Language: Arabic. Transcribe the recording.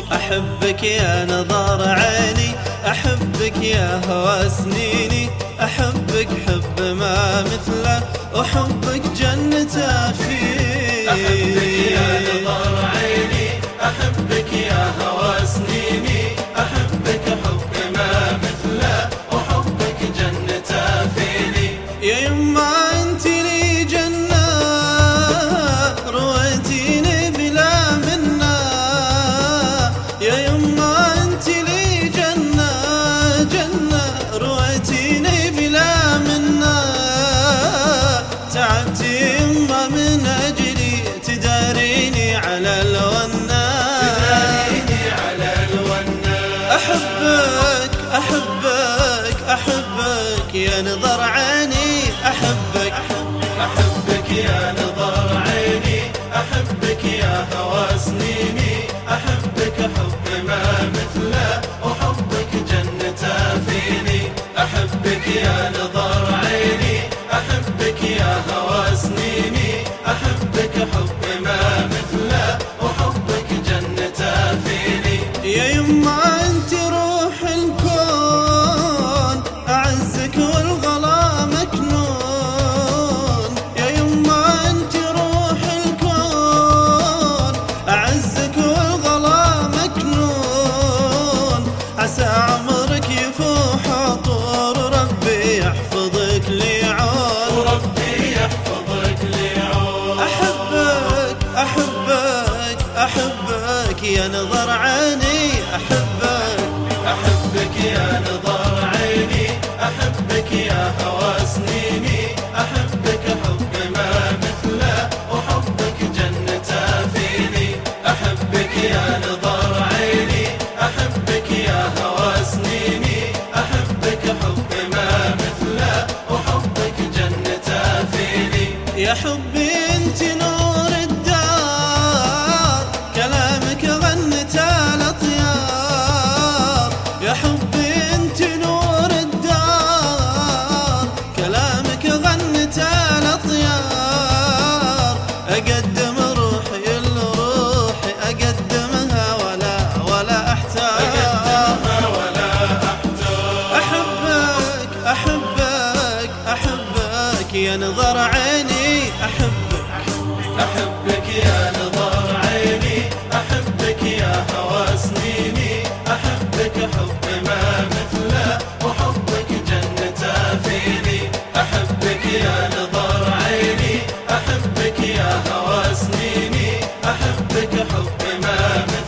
أحبك يا نظر عيني، أحبك يا هوى سنيني، أحبك حب ما مثله، وحبك جنة فيه. أحبك يا نظر عيني، أحبك يا هوى سنيني، أحبك حب ما مثله، وحبك جنة فيني. يا يما انت لي جنة رويتيني بلا منة، يا يما انت لي جنة جنة رويتيني بلا منة. تعبتي يما من اجلي تداريني على الونة، تداريني على الونة. أحبك أحبك أحبك يا نظر عيني، أحبك أحبك يا نظر عيني، أحبك يا هوى سنيني، أحبك حب ما مثله، وحبك جنة فيني. أحبك يا نظر عيني، أحبك يا هوى سنيني، أحبك حب ما مثله، وحبك جنة فيني. يا يما انت روح الكون، أعزك والغلا مكنون، يا يما انت روح الكون، أعزك والغلا مكنون. عسى عمرك يفوح طول، ربي يحفظك لي عون، وربي يحفظك لي عون. أحبك أحبك أحبك يا نظر عيني، أحبك أحبك يا نظر عيني، أحبك يا هوى سنيني، أحبك حب ما مثله، وحبك جنة فيني. أحبك يا نظر عيني، أحبك يا هوى سنيني، أحبك حب ما مثله، وحبك جنة فيني. يا حبي انت نور الدار، كلامك غنت الأطيار. يا حبي انت نور الدار، كلامك غنت الأطيار. أقدم روحي لروحي، أقدمها ولا أحتار. أقدمها ولا أحتار. أحبك أحبك أحبك يا نظر عيني، أحبك أحبك يا نظر عيني، أحبك يا هوى سنيني، أحبك حب ما مثله، وحبك جنة فيني. أحبك يا نظر عيني، أحبك يا هوى سنيني، أحبك حب ما مثله.